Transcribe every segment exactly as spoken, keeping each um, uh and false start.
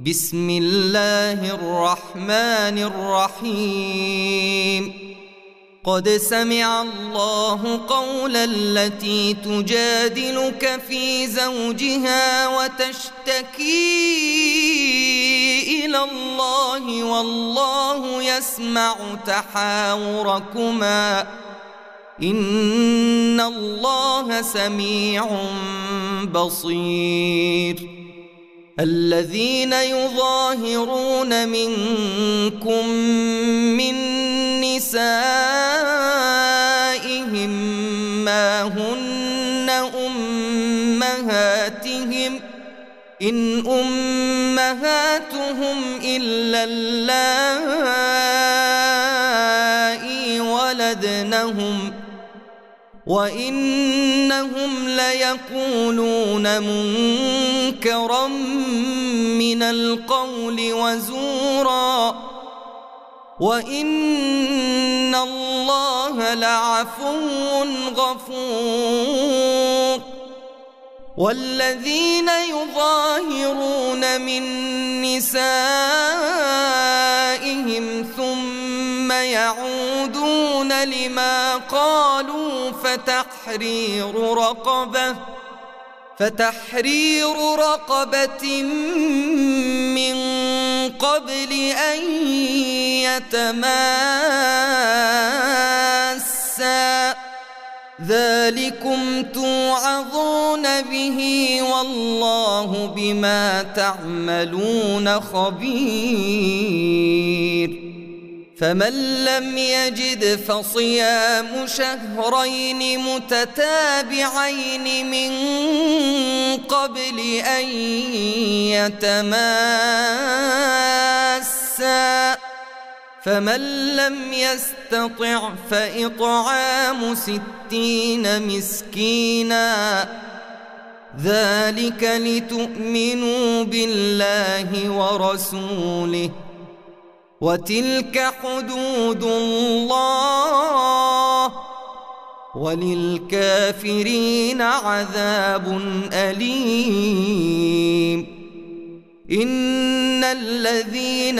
بسم الله الرحمن الرحيم قد سمع الله قول التي تجادلك في زوجها وتشتكي إلى الله والله يسمع تحاوركما إن الله سميع بصير الذين يظاهرون منكم من نسائهم ما هن أمهاتهم إن أمهاتهم إلا اللائي ولدنهم وإنهم ليقولون منكرا من القول وزورا وإن الله لعفو غفور والذين يظاهرون من نسائهم ثم يعودون لما قالوا فتحرير رقبة فتحرير رقبة من قبل أن يتماسا ذلكم توعظون به والله بما تعملون خبير فمن لم يجد فصيام شهرين متتابعين من قبل أن يتماسا فمن لم يستطع فإطعام ستين مسكينا ذلك لتؤمنوا بالله ورسوله وتلك حدود الله وللكافرين عذاب أليم إن الذين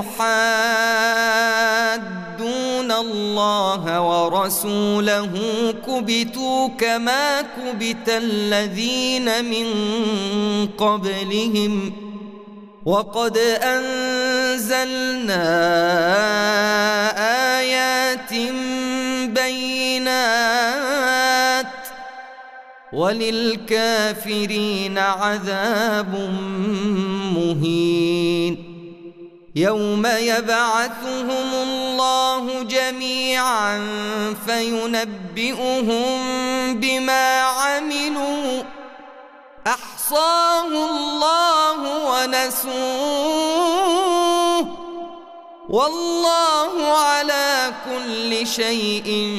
يحادون الله ورسوله كبتوا كما كبت الذين من قبلهم وقد أنزلنا آيات بينات وللكافرين عذاب مهين يوم يبعثهم الله جميعا فينبئهم بما عملوا أحصاه الله ونسوه والله على كل شيء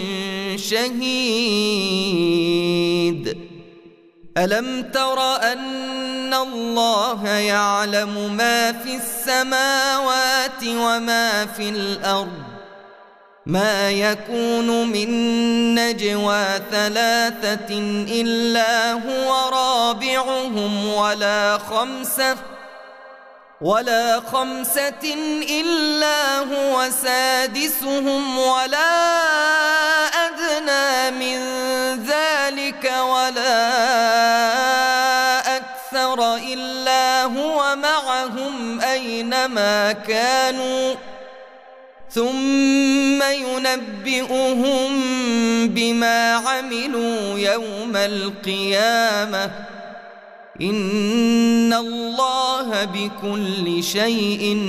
شهيد ألم تر أن الله يعلم ما في السماوات وما في الأرض ما يكون من نجوى ثلاثة إلا هو رابعهم ولا خمسة ولا خمسة إلا هو سادسهم ولا أدنى من ذلك ولا أكثر إلا هو معهم أينما كانوا ثم ينبئهم بما عملوا يوم القيامة إن الله بكل شيء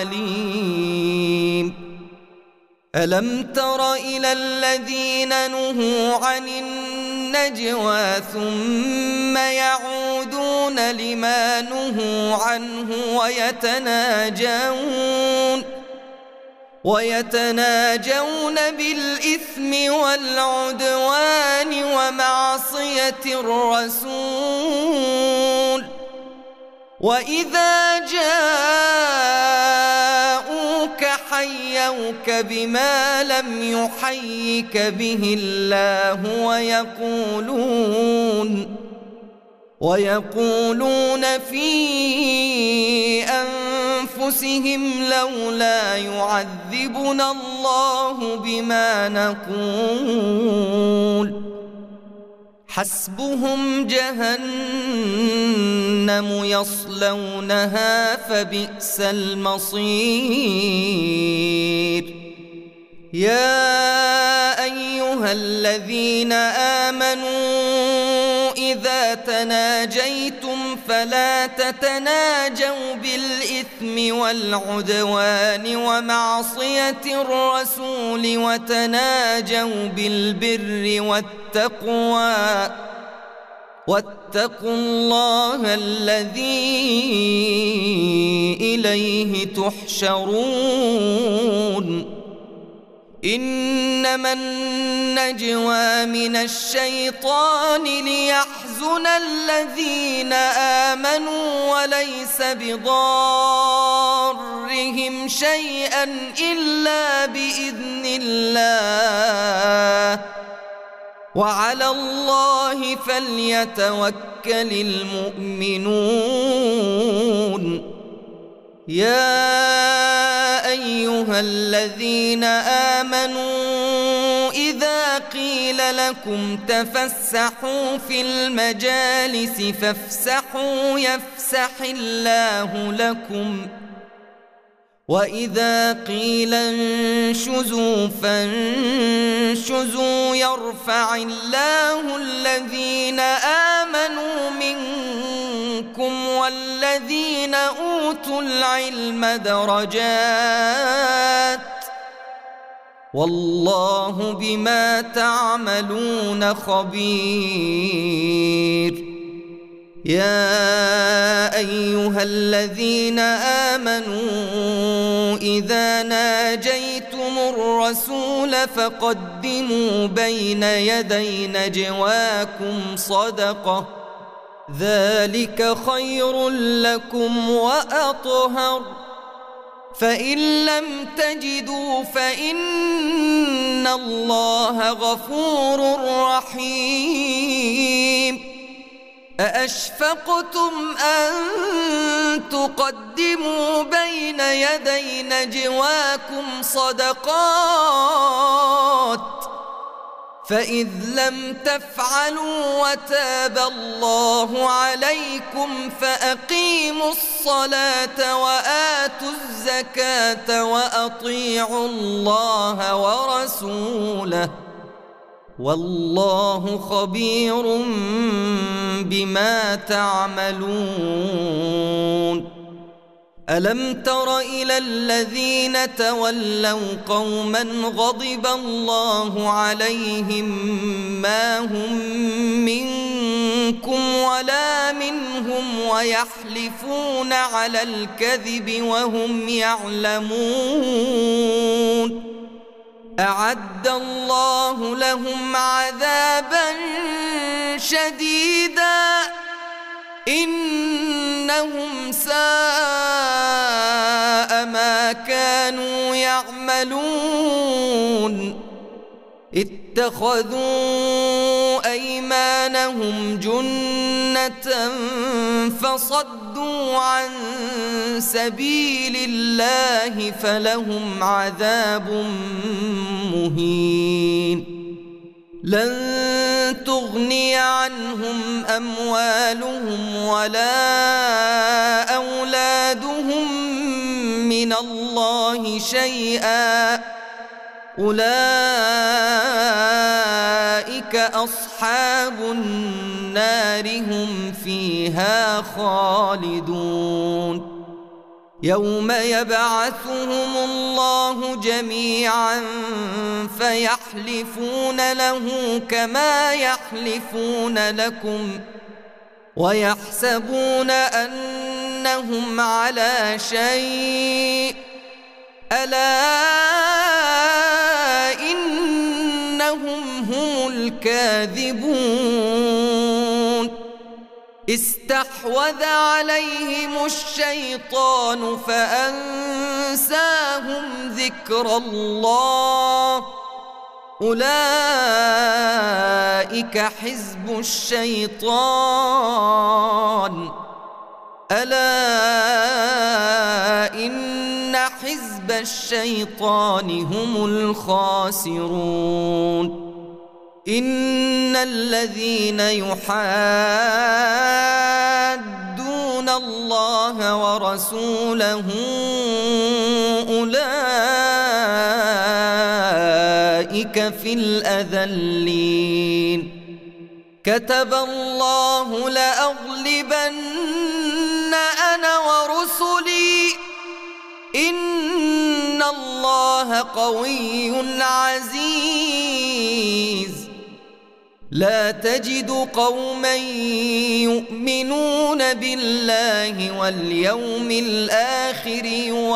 عليم ألم تر إلى الذين نهوا عن النجوى ثم يعودون لما نهوا عنه ويتناجون ويتناجون بالإثم والعدوان ومعصية الرسول وإذا جاءوك حيوك بما لم يحيك به الله ويقولون ويقولون في أنفسهم أنفسهم لولا يعذبنا الله بما نقول حسبهم جهنم يصلونها فبئس المصير. يا أيها الذين آمنوا إذا تناجيتم فلا تتناجوا بالإثم والعدوان ومعصية الرسول وتناجوا بالبر والتقوى واتقوا الله الذي إليه تحشرون. إنما النجوى من الشيطان ليحزن الذين آمنوا وليس بضارهم شيئا إلا بإذن الله وعلى الله فليتوكل المؤمنون. يا أيها الذين آمنوا إذا قيل لكم تفسحوا في المجالس فافسحوا يفسح الله لكم وإذا قيل انشزوا فانشزوا يرفع الله الذين آمنوا منكم والذين أوتوا العلم درجات والله بما تعملون خبير. يا أيها الذين آمنوا إذا ناجيتم الرسول فقدموا بين يدي نجواكم صدقة ذلك خير لكم وأطهر فإن لم تجدوا فإن الله غفور رحيم. أأشفقتم أن تقدموا بين يدي نجواكم صدقات فإذ لم تفعلوا وتاب الله عليكم فأقيموا الصلاة وآتوا الزكاة وأطيعوا الله ورسوله والله خبير بما تعملون. ألم تر إلى الذين تولوا قوما غضب الله عليهم ما هم منكم ولا منهم ويحلفون على الكذب وهم يعلمون أعد الله لهم عذابا شديدا إنهم ساء ما كانوا يعملون. اتخذوا أيمانهم جنة فصدوا عن سبيل الله فلهم عذاب مهين. لن تغني عنهم أموالهم ولا أولادهم من الله شيئا أولئك أصحاب النار هم فيها خالدون. يوم يبعثهم الله جميعا فيحلفون له كما يحلفون لكم ويحسبون أنهم على شيء ألا إنهم هم الكاذبون. استحوذ عليهم الشيطان فأنساهم ذكر الله أولئك حزب الشيطان ألا إن الشيطان هم الخاسرون. إن الذين يحادون الله ورسوله أولئك في الأذلين. كتب الله لأغلبن أنا ورسلي إن الله قوي عزيز. لا تجد قوما يؤمنون بالله واليوم الآخر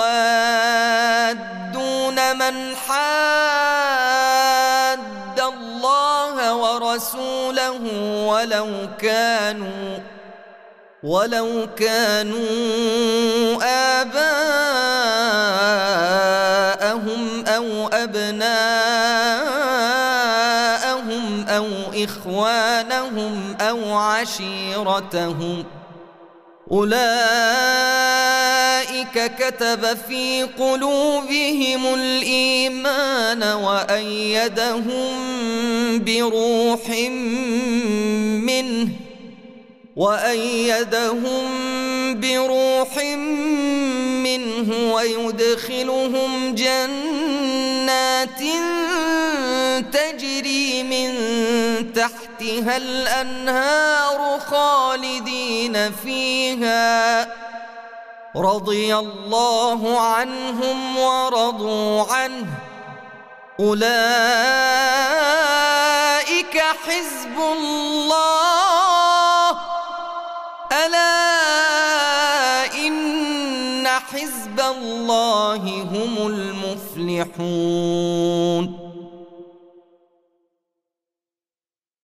يوادون من حاد الله ورسوله ولو كانوا ولو كانوا آباءهم أو أبناءهم أو إخوانهم أو عشيرتهم أولئك كتب في قلوبهم الإيمان وأيدهم بروح منه وأيدهم بروح منه ويدخلهم جنات تجري من تحتها الأنهار خالدين فيها رضي الله عنهم ورضوا عنه أولئك حزب الله ألا إن حزب الله هم المفلحون.